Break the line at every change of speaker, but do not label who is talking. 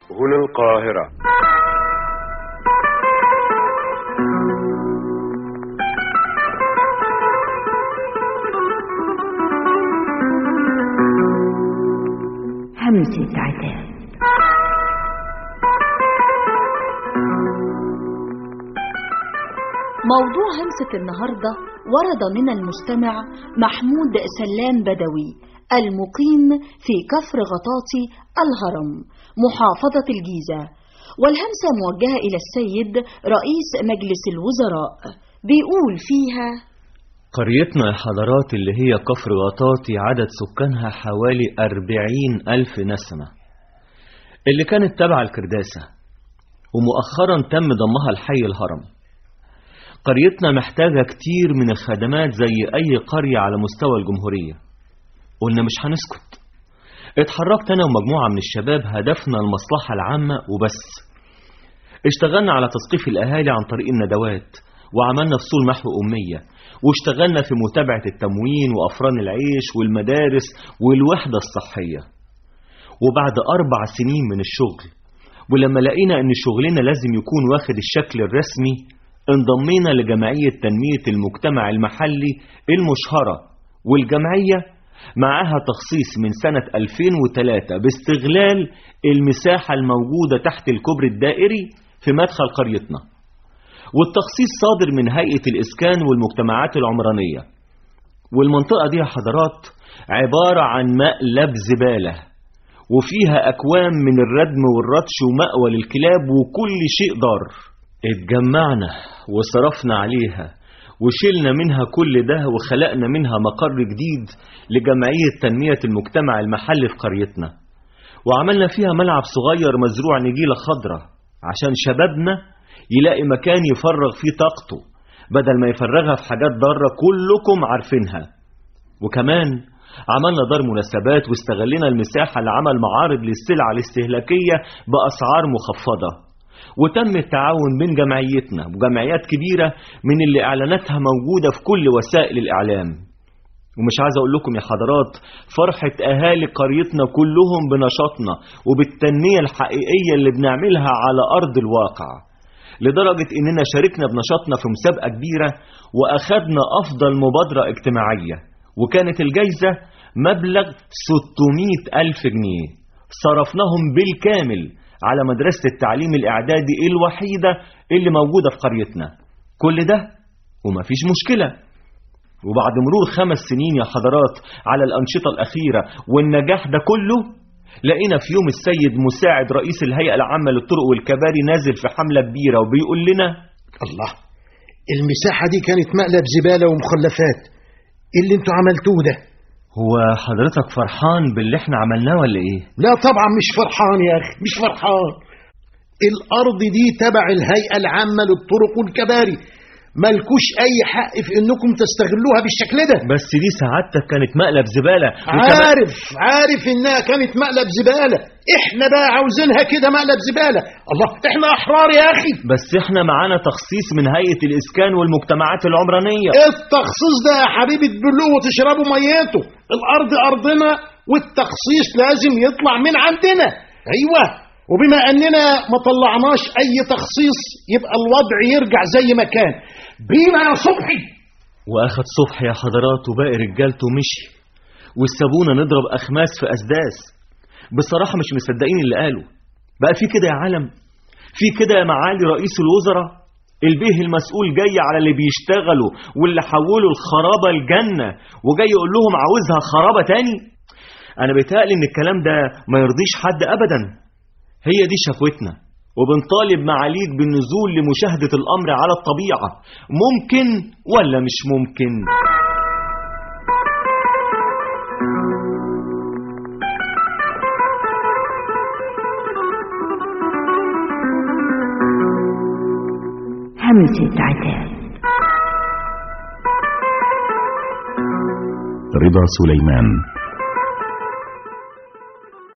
هنا القاهرة.
همسة عتاب. موضوع همسة النهاردة ورد من المستمع محمود سلام بدوي المقيم في كفر غطاطي الهرم محافظة الجيزة، والهمسة موجهة إلى السيد رئيس مجلس الوزراء. بيقول فيها:
قريتنا يا حضرات اللي هي كفر غطاطي عدد سكانها حوالي 40,000 نسمة، اللي كانت تابعة الكرداسة، ومؤخرا تم ضمها لحي الهرم. قريتنا محتاجة كتير من الخدمات زي أي قرية على مستوى الجمهورية. قلنا مش هنسكت، اتحركت أنا ومجموعة من الشباب، هدفنا المصلحة العامة وبس. اشتغلنا على تثقيف الأهالي عن طريق الندوات، وعملنا فصول محو أمية، واشتغلنا في متابعة التموين وأفران العيش والمدارس والوحدة الصحية. وبعد 4 سنين من الشغل، ولما لقينا ان شغلنا لازم يكون واخد الشكل الرسمي، انضمينا لجمعية تنمية المجتمع المحلي المشهرة، والجمعية معاها تخصيص من سنة 2003 باستغلال المساحة الموجودة تحت الكوبري الدائري في مدخل قريتنا، والتخصيص صادر من هيئة الإسكان والمجتمعات العمرانية. والمنطقة دي يا حضرات عبارة عن مقلب زبالة، وفيها أكوام من الردم والرطش ومأوى للكلاب وكل شيء ضار. اتجمعنا وصرفنا عليها وشلنا منها كل ده، وخلقنا منها مقر جديد لجمعية تنمية المجتمع المحلي في قريتنا، وعملنا فيها ملعب صغير مزروع نجيلة خضراء عشان شبابنا يلاقي مكان يفرغ فيه طاقته بدل ما يفرغها في حاجات ضارة كلكم عارفينها. وكمان عملنا دار مناسبات، واستغلنا المساحة لعمل معارض للسلع الاستهلاكية بأسعار مخفضة. وتم التعاون بين جمعيتنا وجمعيات كبيرة من اللي إعلاناتها موجودة في كل وسائل الإعلام. ومش عايز أقول لكم يا حضرات فرحة أهالي قريتنا كلهم بنشاطنا وبالتنمية الحقيقية اللي بنعملها على أرض الواقع، لدرجة إننا شاركنا بنشاطنا في مسابقة كبيرة وأخدنا أفضل مبادرة اجتماعية، وكانت الجايزة مبلغ 600,000 جنيه صرفناهم بالكامل على مدرسة التعليم الإعدادي الوحيدة اللي موجودة في قريتنا. كل ده ومفيش مشكلة. وبعد مرور 5 سنين يا حضرات على الأنشطة الأخيرة والنجاح ده كله، لقينا في يوم السيد مساعد رئيس الهيئة العامة للطرق والكباري نازل في حملة كبيرة وبيقول لنا:
الله، المساحة دي كانت مقلب زبالة ومخلفات، ايه اللي انتوا عملتوه ده؟
هو حضرتك فرحان باللي احنا عملناه ولا ايه؟
لا طبعا مش فرحان يا اخي، مش فرحان. الارض دي تبع الهيئة العامة للطرق والكباري، مالكوش اي حق في انكم تستغلوها بالشكل ده.
بس دي سعادتك كانت مقلب زبالة.
عارف انها كانت مقلب زبالة، احنا بقى عاوزينها كده مقلب زبالة. الله، احنا احرار يا اخي.
بس احنا معانا تخصيص من هيئة الاسكان والمجتمعات العمرانية.
التخصيص ده يا حبيبي تبلوه وتشربوا ميته. الارض ارضنا والتخصيص لازم يطلع من عندنا. ايوه، وبما اننا ما طلعناش اي تخصيص يبقى الوضع يرجع زي ما كان. بينا يا صبحي.
واخد صبحي يا حضرات وباقي رجالته مشي، والسابونا نضرب اخماس في اسداس. بصراحة مش مصدقين اللي قالوا. بقى في كده يا عالم؟ في كده يا معالي رئيس الوزراء؟ البيه المسؤول جاي على اللي بيشتغلوا واللي حولوا الخرابة الجنة، وجاي يقول لهم عاوزها خرابة تاني؟ انا بيتهيألي ان الكلام ده ما يرضيش حد ابدا. هي دي شكوتنا، وبنطالب معاليك بالنزول لمشاهدة الأمر على الطبيعة. ممكن ولا مش ممكن؟
همسة عتاب.
رضا سليمان.